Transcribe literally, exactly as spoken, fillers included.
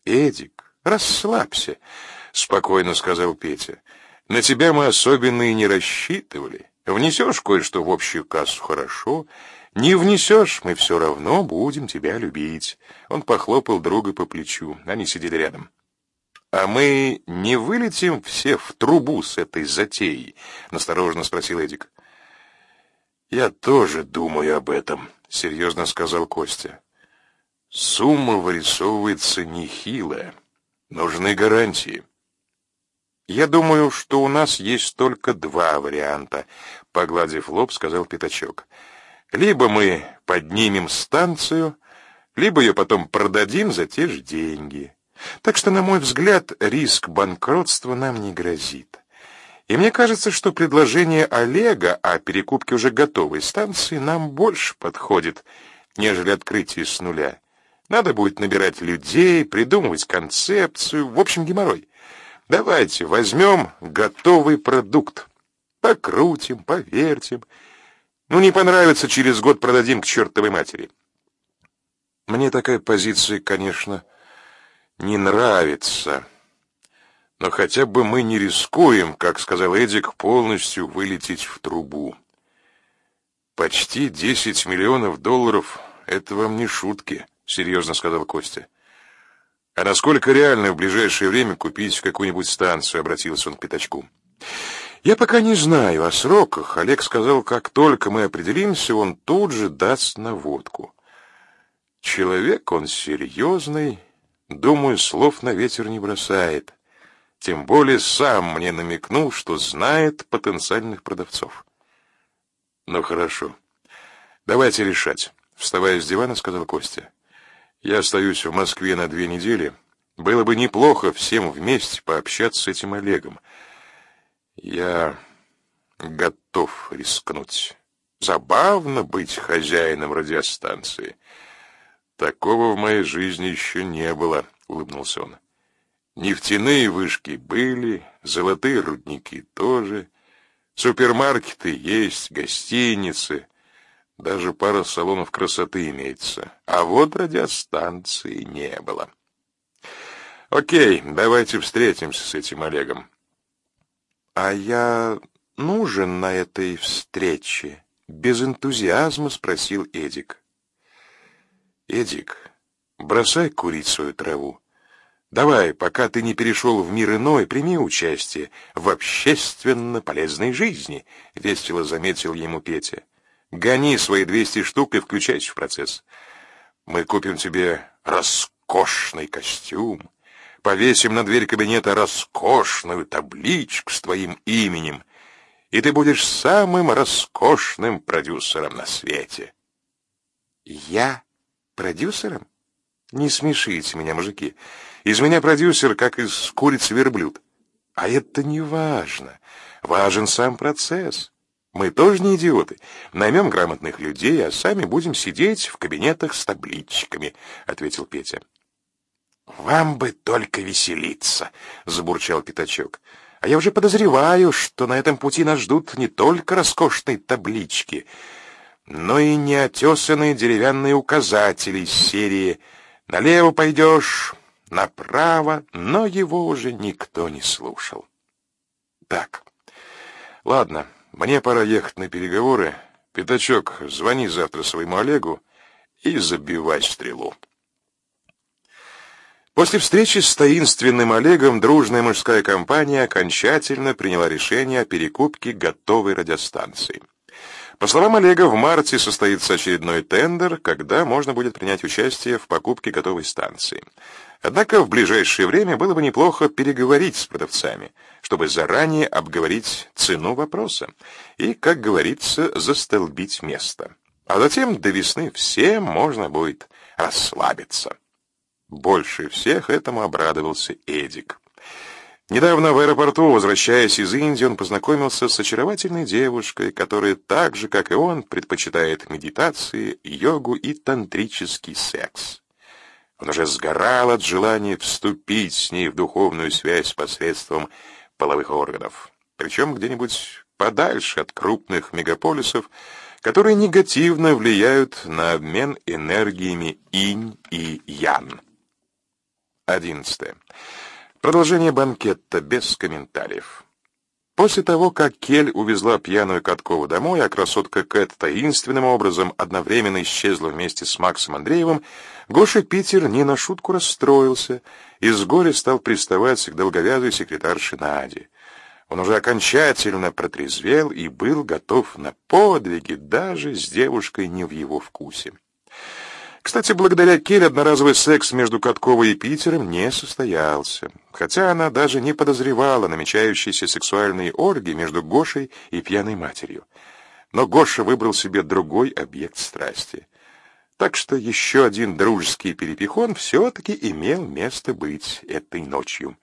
Эдик, расслабься, спокойно сказал Петя. На тебя мы особенно и не рассчитывали. Внесешь кое-что в общую кассу — хорошо. Не внесешь — мы все равно будем тебя любить. Он похлопал друга по плечу. Они сидели рядом. А мы не вылетим все в трубу с этой затеей? Настороженно спросил Эдик. Я тоже думаю об этом, серьезно сказал Костя. Сумма вырисовывается нехилая. Нужны гарантии. Я думаю, что у нас есть только два варианта, погладив лоб, сказал Пятачок. Либо мы поднимем станцию, либо ее потом продадим за те же деньги. Так что, на мой взгляд, риск банкротства нам не грозит. И мне кажется, что предложение Олега о перекупке уже готовой станции нам больше подходит, нежели открытие с нуля. Надо будет набирать людей, придумывать концепцию, в общем, геморрой. Давайте возьмем готовый продукт. Покрутим, повертим. Ну, не понравится, через год продадим к чертовой матери. Мне такая позиция, конечно, не нравится. Но хотя бы мы не рискуем, как сказал Эдик, полностью вылететь в трубу. Почти десять миллионов долларов — это вам не шутки, серьезно сказал Костя. А насколько реально в ближайшее время купить какую-нибудь станцию, обратился он к Пятачку. Я пока не знаю о сроках. Олег сказал, как только мы определимся, он тут же даст наводку. Человек он серьезный, думаю, слов на ветер не бросает. Тем более сам мне намекнул, что знает потенциальных продавцов. Ну хорошо. Давайте решать, вставая с дивана, сказал Костя. Я остаюсь в Москве на две недели. Было бы неплохо всем вместе пообщаться с этим Олегом. Я готов рискнуть. Забавно быть хозяином радиостанции. Такого в моей жизни еще не было, улыбнулся он. Нефтяные вышки были, золотые рудники тоже, супермаркеты есть, гостиницы, даже пара салонов красоты имеется. А вот радиостанции не было. Окей, давайте встретимся с этим Олегом. А я нужен на этой встрече? Без энтузиазма спросил Эдик. Эдик, бросай курить свою траву. Давай, пока ты не перешел в мир иной, прими участие в общественно полезной жизни, весело заметил ему Петя. Гони свои двести штук и включайся в процесс. Мы купим тебе роскошный костюм, повесим на дверь кабинета роскошную табличку с твоим именем, и ты будешь самым роскошным продюсером на свете. Я продюсером? Не смешите меня, мужики. Из меня продюсер, как из курицы верблюд. А это не важно. Важен сам процесс. Мы тоже не идиоты. Наймем грамотных людей, а сами будем сидеть в кабинетах с табличками, ответил Петя. Вам бы только веселиться, забурчал Пятачок. А я уже подозреваю, что на этом пути нас ждут не только роскошные таблички, но и неотесанные деревянные указатели из серии «Налево пойдешь, направо», но его уже никто не слушал. Так, ладно, мне пора ехать на переговоры. Пятачок, звони завтра своему Олегу и забивай стрелу. После встречи с таинственным Олегом дружная мужская компания окончательно приняла решение о перекупке готовой радиостанции. По словам Олега, в марте состоится очередной тендер, когда можно будет принять участие в покупке готовой станции. Однако в ближайшее время было бы неплохо переговорить с продавцами, чтобы заранее обговорить цену вопроса и, как говорится, застолбить место. А затем до весны всем можно будет расслабиться. Больше всех этому обрадовался Эдик. Недавно в аэропорту, возвращаясь из Индии, он познакомился с очаровательной девушкой, которая так же, как и он, предпочитает медитации, йогу и тантрический секс. Он уже сгорал от желания вступить с ней в духовную связь посредством половых органов, причем где-нибудь подальше от крупных мегаполисов, которые негативно влияют на обмен энергиями инь и ян. Одиннадцатое. Продолжение банкета без комментариев. После того, как Кель увезла пьяную Каткову домой, а красотка Кэт таинственным образом одновременно исчезла вместе с Максом Андреевым, Гоша Питер не на шутку расстроился и с горя стал приставать к долговязой секретарше Наде. Он уже окончательно протрезвел и был готов на подвиги даже с девушкой не в его вкусе. Кстати, благодаря Кель одноразовый секс между Катковой и Питером не состоялся, хотя она даже не подозревала намечающиеся сексуальные оргии между Гошей и пьяной матерью. Но Гоша выбрал себе другой объект страсти. Так что еще один дружеский перепихон все-таки имел место быть этой ночью.